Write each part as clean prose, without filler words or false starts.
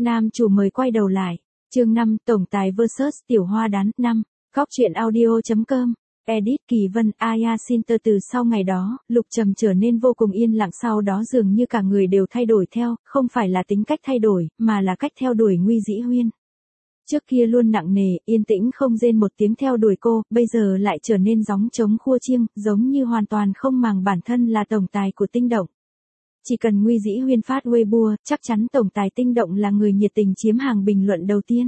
Nam chủ mời quay đầu lại. Chương 5, tổng tài vs tiểu hoa đán. 5. Góc truyện audio.com. Edit Kỳ Vân, Aya Sinter. Từ sau ngày đó, Lục Trầm trở nên vô cùng yên lặng, sau đó dường như cả người đều thay đổi theo, không phải là tính cách thay đổi, mà là cách theo đuổi Nguy Dĩ Huyên. Trước kia luôn nặng nề, yên tĩnh không rên một tiếng theo đuổi cô, bây giờ lại trở nên gióng trống khua chiêng, giống như hoàn toàn không màng bản thân là tổng tài của Tinh Động. Chỉ cần Nguy Dĩ Huyên phát Weibo, chắc chắn tổng tài Tinh Động là người nhiệt tình chiếm hàng bình luận đầu tiên.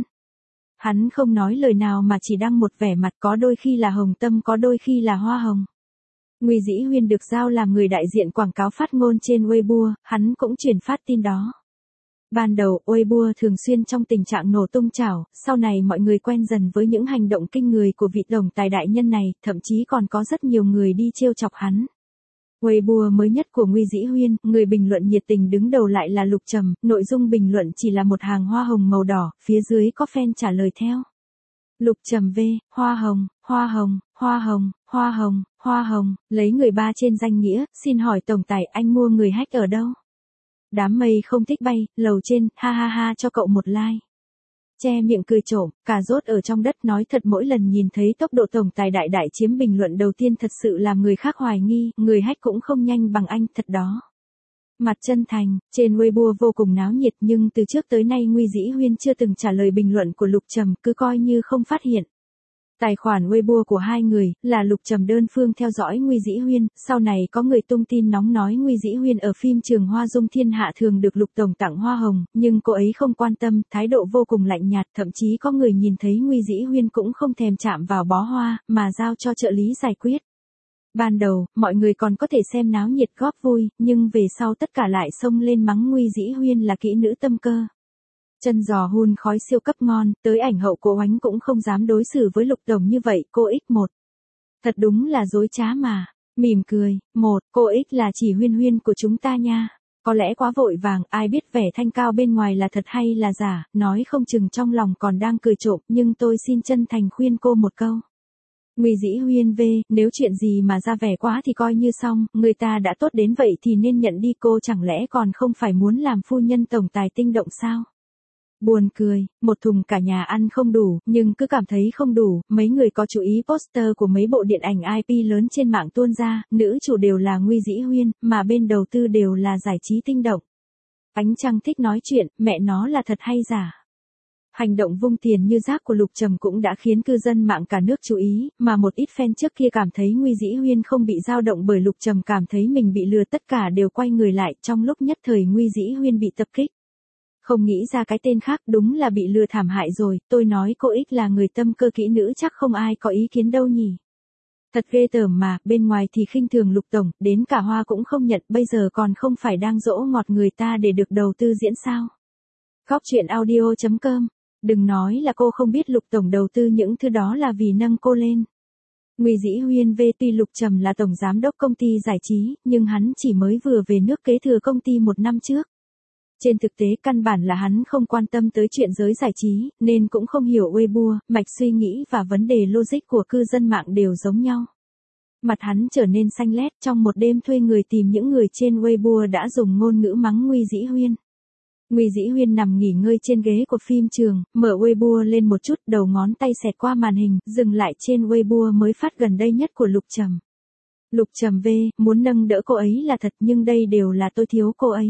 Hắn không nói lời nào mà chỉ đăng một vẻ mặt, có đôi khi là hồng tâm, có đôi khi là hoa hồng. Nguy Dĩ Huyên được giao làm người đại diện quảng cáo phát ngôn trên Weibo, hắn cũng truyền phát tin đó. Ban đầu, Weibo thường xuyên trong tình trạng nổ tung chảo, sau này mọi người quen dần với những hành động kinh người của vị tổng tài đại nhân này, thậm chí còn có rất nhiều người đi trêu chọc hắn. Weibo mới nhất của Nguy Dĩ Huyên, người bình luận nhiệt tình đứng đầu lại là Lục Trầm, nội dung bình luận chỉ là một hàng hoa hồng màu đỏ, phía dưới có fan trả lời theo. Lục Trầm V, hoa hồng, hoa hồng, hoa hồng, hoa hồng, hoa hồng, lấy người ba trên danh nghĩa, xin hỏi tổng tài anh mua người hack ở đâu? Đám mây không thích bay, lầu trên, ha ha ha cho cậu một like. Che miệng cười trộm, cà rốt ở trong đất. Nói thật, mỗi lần nhìn thấy tốc độ tổng tài đại đại chiếm bình luận đầu tiên thật sự làm người khác hoài nghi, người hack cũng không nhanh bằng anh, thật đó. Mặt chân thành, trên Weibo vô cùng náo nhiệt, nhưng từ trước tới nay Nguy Dĩ Huyên chưa từng trả lời bình luận của Lục Trầm, cứ coi như không phát hiện. Tài khoản Weibo của hai người là Lục Trầm đơn phương theo dõi Nguy Dĩ Huyên, sau này có người tung tin nóng nói Nguy Dĩ Huyên ở phim Trường Hoa Dung Thiên Hạ thường được Lục tổng tặng hoa hồng, nhưng cô ấy không quan tâm, thái độ vô cùng lạnh nhạt, thậm chí có người nhìn thấy Nguy Dĩ Huyên cũng không thèm chạm vào bó hoa, mà giao cho trợ lý giải quyết. Ban đầu, mọi người còn có thể xem náo nhiệt góp vui, nhưng về sau tất cả lại xông lên mắng Nguy Dĩ Huyên là kỹ nữ tâm cơ. Chân giò hun khói siêu cấp ngon, tới ảnh hậu cô Oánh cũng không dám đối xử với Lục tổng như vậy, cô X1. Thật đúng là dối trá mà. Mỉm cười, cô X là chỉ Huyên Huyên của chúng ta nha. Có lẽ quá vội vàng, ai biết vẻ thanh cao bên ngoài là thật hay là giả, nói không chừng trong lòng còn đang cười trộm, nhưng tôi xin chân thành khuyên cô một câu. Nguy Dĩ Huyên V, nếu chuyện gì mà ra vẻ quá thì coi như xong, người ta đã tốt đến vậy thì nên nhận đi, cô chẳng lẽ còn không phải muốn làm phu nhân tổng tài Tinh Động sao? Buồn cười, một thùng cả nhà ăn không đủ, nhưng cứ cảm thấy không đủ, mấy người có chú ý poster của mấy bộ điện ảnh IP lớn trên mạng tuôn ra, nữ chủ đều là Nguy Dĩ Huyên, mà bên đầu tư đều là giải trí Tinh Động. Ánh Trăng thích nói chuyện, mẹ nó là thật hay giả? Hành động vung tiền như rác của Lục Trầm cũng đã khiến cư dân mạng cả nước chú ý, mà một ít fan trước kia cảm thấy Nguy Dĩ Huyên không bị dao động bởi Lục Trầm cảm thấy mình bị lừa, tất cả đều quay người lại, trong lúc nhất thời Nguy Dĩ Huyên bị tập kích. Không nghĩ ra cái tên khác, đúng là bị lừa thảm hại rồi, tôi nói cô X là người tâm cơ kỹ nữ chắc không ai có ý kiến đâu nhỉ. Thật ghê tởm mà, bên ngoài thì khinh thường Lục tổng, đến cả hoa cũng không nhận, bây giờ còn không phải đang dỗ ngọt người ta để được đầu tư diễn sao. Góc truyện audio.com. Đừng nói là cô không biết Lục tổng đầu tư những thứ đó là vì nâng cô lên. Nguy Dĩ Huyên V, tuy Lục Trầm là tổng giám đốc công ty giải trí, nhưng hắn chỉ mới vừa về nước kế thừa công ty 1 năm trước. Trên thực tế căn bản là hắn không quan tâm tới chuyện giới giải trí, nên cũng không hiểu Weibo, mạch suy nghĩ và vấn đề logic của cư dân mạng đều giống nhau. Mặt hắn trở nên xanh lét, trong một đêm thuê người tìm những người trên Weibo đã dùng ngôn ngữ mắng Nguy Dĩ Huyên. Nguy Dĩ Huyên nằm nghỉ ngơi trên ghế của phim Trường, mở Weibo lên một chút, đầu ngón tay xẹt qua màn hình, dừng lại trên Weibo mới phát gần đây nhất của Lục Trầm. Lục Trầm V, muốn nâng đỡ cô ấy là thật, nhưng đây đều là tôi thiếu cô ấy.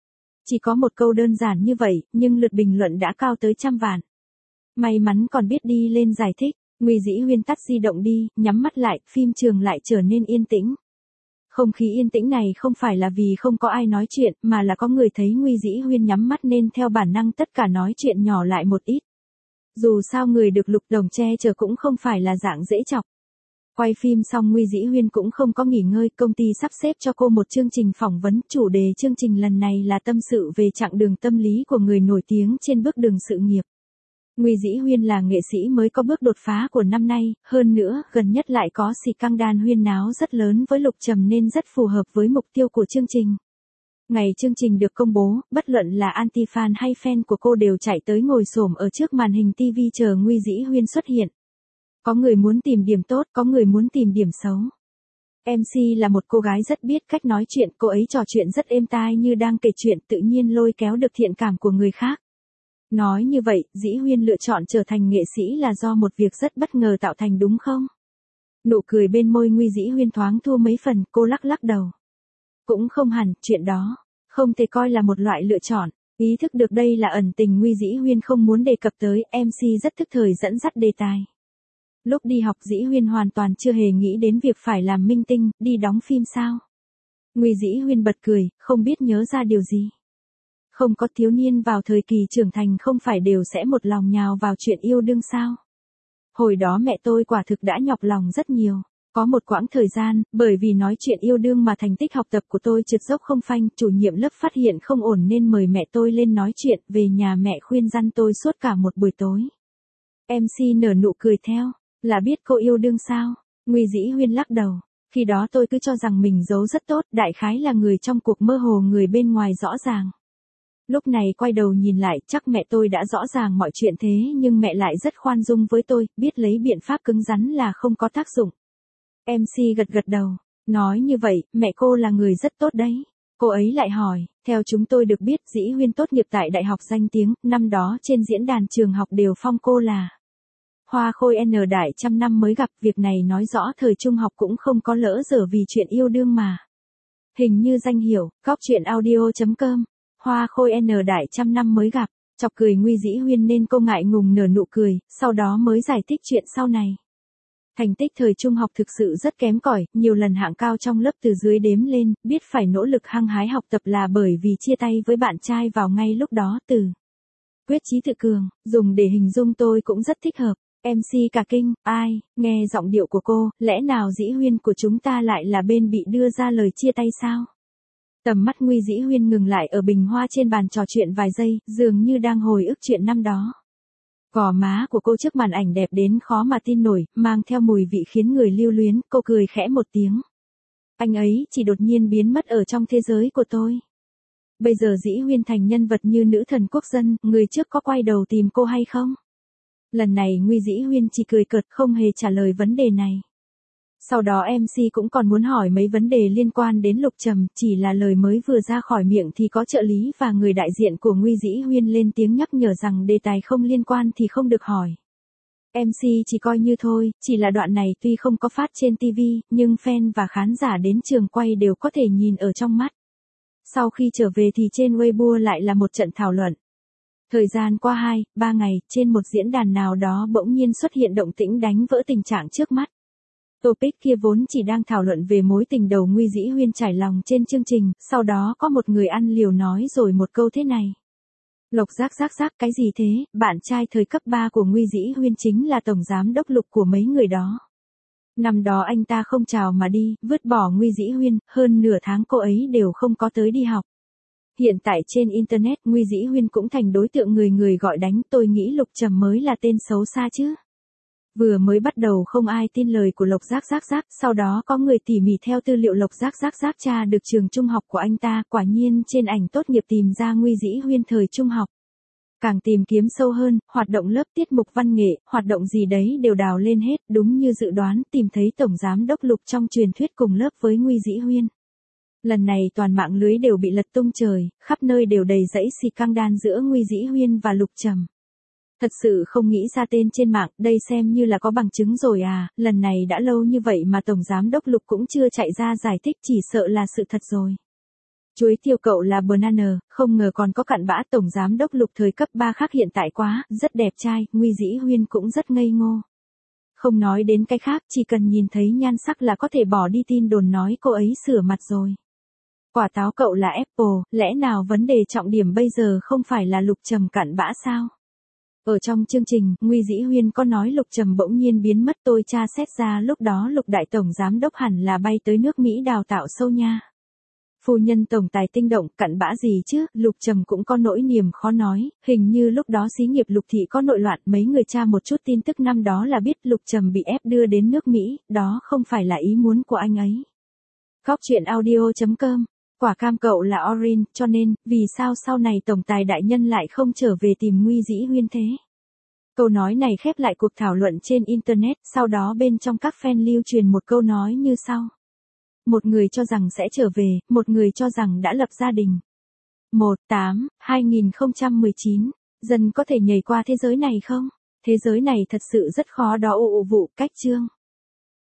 Chỉ có một câu đơn giản như vậy, nhưng lượt bình luận đã cao tới 100 vạn. May mắn còn biết đi lên giải thích, Nguy Dĩ Huyên tắt di động đi, nhắm mắt lại, phim Trường lại trở nên yên tĩnh. Không khí yên tĩnh này không phải là vì không có ai nói chuyện, mà là có người thấy Nguy Dĩ Huyên nhắm mắt nên theo bản năng tất cả nói chuyện nhỏ lại một ít. Dù sao người được Lục tổng che chở cũng không phải là dạng dễ chọc. Quay phim xong Nguy Dĩ Huyên cũng không có nghỉ ngơi, công ty sắp xếp cho cô một chương trình phỏng vấn, chủ đề chương trình lần này là tâm sự về chặng đường tâm lý của người nổi tiếng trên bước đường sự nghiệp. Nguy Dĩ Huyên là nghệ sĩ mới có bước đột phá của năm nay, hơn nữa, gần nhất lại có scandal huyên náo rất lớn với Lục Trầm nên rất phù hợp với mục tiêu của chương trình. Ngày chương trình được công bố, bất luận là anti-fan hay fan của cô đều chạy tới ngồi xổm ở trước màn hình TV chờ Nguy Dĩ Huyên xuất hiện. Có người muốn tìm điểm tốt, có người muốn tìm điểm xấu. MC là một cô gái rất biết cách nói chuyện, cô ấy trò chuyện rất êm tai như đang kể chuyện, tự nhiên lôi kéo được thiện cảm của người khác. Nói như vậy, Dĩ Huyên lựa chọn trở thành nghệ sĩ là do một việc rất bất ngờ tạo thành đúng không? Nụ cười bên môi Nguy Dĩ Huyên thoáng thua mấy phần, cô lắc lắc đầu. Cũng không hẳn, chuyện đó không thể coi là một loại lựa chọn. Ý thức được đây là ẩn tình Nguy Dĩ Huyên không muốn đề cập tới, MC rất thức thời dẫn dắt đề tài. Lúc đi học Dĩ Huyên hoàn toàn chưa hề nghĩ đến việc phải làm minh tinh, đi đóng phim sao. Nguy Dĩ Huyên bật cười, không biết nhớ ra điều gì. Không có thiếu niên vào thời kỳ trưởng thành không phải đều sẽ một lòng nhào vào chuyện yêu đương sao. Hồi đó mẹ tôi quả thực đã nhọc lòng rất nhiều. Có một quãng thời gian, bởi vì nói chuyện yêu đương mà thành tích học tập của tôi trượt dốc không phanh, chủ nhiệm lớp phát hiện không ổn nên mời mẹ tôi lên nói chuyện, về nhà mẹ khuyên răn tôi suốt cả một buổi tối. MC nở nụ cười theo, là biết cô yêu đương sao? Nguy Dĩ Huyên lắc đầu, khi đó tôi cứ cho rằng mình giấu rất tốt, đại khái là người trong cuộc mơ hồ người bên ngoài rõ ràng. Lúc này quay đầu nhìn lại, chắc mẹ tôi đã rõ ràng mọi chuyện thế nhưng mẹ lại rất khoan dung với tôi, biết lấy biện pháp cứng rắn là không có tác dụng. MC gật gật đầu, nói như vậy, mẹ cô là người rất tốt đấy. Cô ấy lại hỏi, theo chúng tôi được biết Dĩ Huyên tốt nghiệp tại đại học danh tiếng, năm đó trên diễn đàn trường học đều phong cô là Hoa Khôi N đại trăm năm mới gặp, việc này nói rõ thời trung học cũng không có lỡ dở vì chuyện yêu đương mà. Hình như danh hiểu, cóc truyện audio.com, Hoa Khôi N đại trăm năm mới gặp, chọc cười Nguy Dĩ Huyên nên cô ngại ngùng nở nụ cười, sau đó mới giải thích chuyện sau này. Thành tích thời trung học thực sự rất kém cỏi, nhiều lần hạng cao trong lớp từ dưới đếm lên, biết phải nỗ lực hăng hái học tập là bởi vì chia tay với bạn trai vào ngay lúc đó. Từ quyết chí tự cường, dùng để hình dung tôi cũng rất thích hợp. MC cả kinh, ai, nghe giọng điệu của cô, lẽ nào Dĩ Huyên của chúng ta lại là bên bị đưa ra lời chia tay sao? Tầm mắt Nguy Dĩ Huyên ngừng lại ở bình hoa trên bàn trò chuyện vài giây, dường như đang hồi ức chuyện năm đó. Gò má của cô trước màn ảnh đẹp đến khó mà tin nổi, mang theo mùi vị khiến người lưu luyến, cô cười khẽ một tiếng. Anh ấy chỉ đột nhiên biến mất ở trong thế giới của tôi. Bây giờ Dĩ Huyên thành nhân vật như nữ thần quốc dân, người trước có quay đầu tìm cô hay không? Lần này Nguy Dĩ Huyên chỉ cười cợt không hề trả lời vấn đề này. Sau đó MC cũng còn muốn hỏi mấy vấn đề liên quan đến Lục Trầm, chỉ là lời mới vừa ra khỏi miệng thì có trợ lý và người đại diện của Nguy Dĩ Huyên lên tiếng nhắc nhở rằng đề tài không liên quan thì không được hỏi. MC chỉ coi như thôi, chỉ là đoạn này tuy không có phát trên TV, nhưng fan và khán giả đến trường quay đều có thể nhìn ở trong mắt. Sau khi trở về thì trên Weibo lại là một trận thảo luận. Thời gian qua 2-3 ngày, trên một diễn đàn nào đó bỗng nhiên xuất hiện động tĩnh đánh vỡ tình trạng trước mắt. Topic kia vốn chỉ đang thảo luận về mối tình đầu Nguy Dĩ Huyên trải lòng trên chương trình, sau đó có một người ăn liều nói rồi một câu thế này. Lộc Giác cái gì thế, bạn trai thời cấp 3 của Nguy Dĩ Huyên chính là tổng giám đốc Lục của mấy người đó. Năm đó anh ta không chào mà đi, vứt bỏ Nguy Dĩ Huyên, hơn nửa tháng cô ấy đều không có tới đi học. Hiện tại trên Internet Nguy Dĩ Huyên cũng thành đối tượng người gọi đánh, tôi nghĩ Lục Trầm mới là tên xấu xa chứ. Vừa mới bắt đầu không ai tin lời của Lộc Giác, sau đó có người tỉ mỉ theo tư liệu Lộc Giác tra được trường trung học của anh ta, quả nhiên trên ảnh tốt nghiệp tìm ra Nguy Dĩ Huyên thời trung học. Càng tìm kiếm sâu hơn, hoạt động lớp tiết mục văn nghệ, hoạt động gì đấy đều đào lên hết, đúng như dự đoán, tìm thấy tổng giám đốc Lục trong truyền thuyết cùng lớp với Nguy Dĩ Huyên. Lần này toàn mạng lưới đều bị lật tung trời, khắp nơi đều đầy dãy xì căng đan giữa Nguy Dĩ Huyên và Lục Trầm. Thật sự không nghĩ ra tên trên mạng, đây xem như là có bằng chứng rồi à, lần này đã lâu như vậy mà tổng giám đốc Lục cũng chưa chạy ra giải thích, chỉ sợ là sự thật rồi. Chuối tiêu cậu là banana, không ngờ còn có cặn bã. Tổng giám đốc Lục thời cấp 3 khác hiện tại quá, rất đẹp trai, Nguy Dĩ Huyên cũng rất ngây ngô. Không nói đến cái khác, chỉ cần nhìn thấy nhan sắc là có thể bỏ đi tin đồn nói cô ấy sửa mặt rồi. Quả táo cậu là Apple, lẽ nào vấn đề trọng điểm bây giờ không phải là Lục Trầm cặn bã sao? Ở trong chương trình, Nguy Dĩ Huyên có nói Lục Trầm bỗng nhiên biến mất, tôi tra xét ra lúc đó Lục đại tổng giám đốc hẳn là bay tới nước Mỹ đào tạo sâu nha. Phu nhân tổng tài tinh động, cặn bã gì chứ, Lục Trầm cũng có nỗi niềm khó nói, hình như lúc đó xí nghiệp Lục thị có nội loạn, mấy người tra một chút tin tức năm đó là biết Lục Trầm bị ép đưa đến nước Mỹ, đó không phải là ý muốn của anh ấy. Cóc truyện audio.com, quả cam cậu là Orange, cho nên, vì sao sau này tổng tài đại nhân lại không trở về tìm Nguy Dĩ Huyên thế? Câu nói này khép lại cuộc thảo luận trên Internet, sau đó bên trong các fan lưu truyền một câu nói như sau. Một người cho rằng sẽ trở về, một người cho rằng đã lập gia đình. 1/8/2019 Dân có thể nhảy qua thế giới này không? Thế giới này thật sự rất khó đó. Vụ cách chương.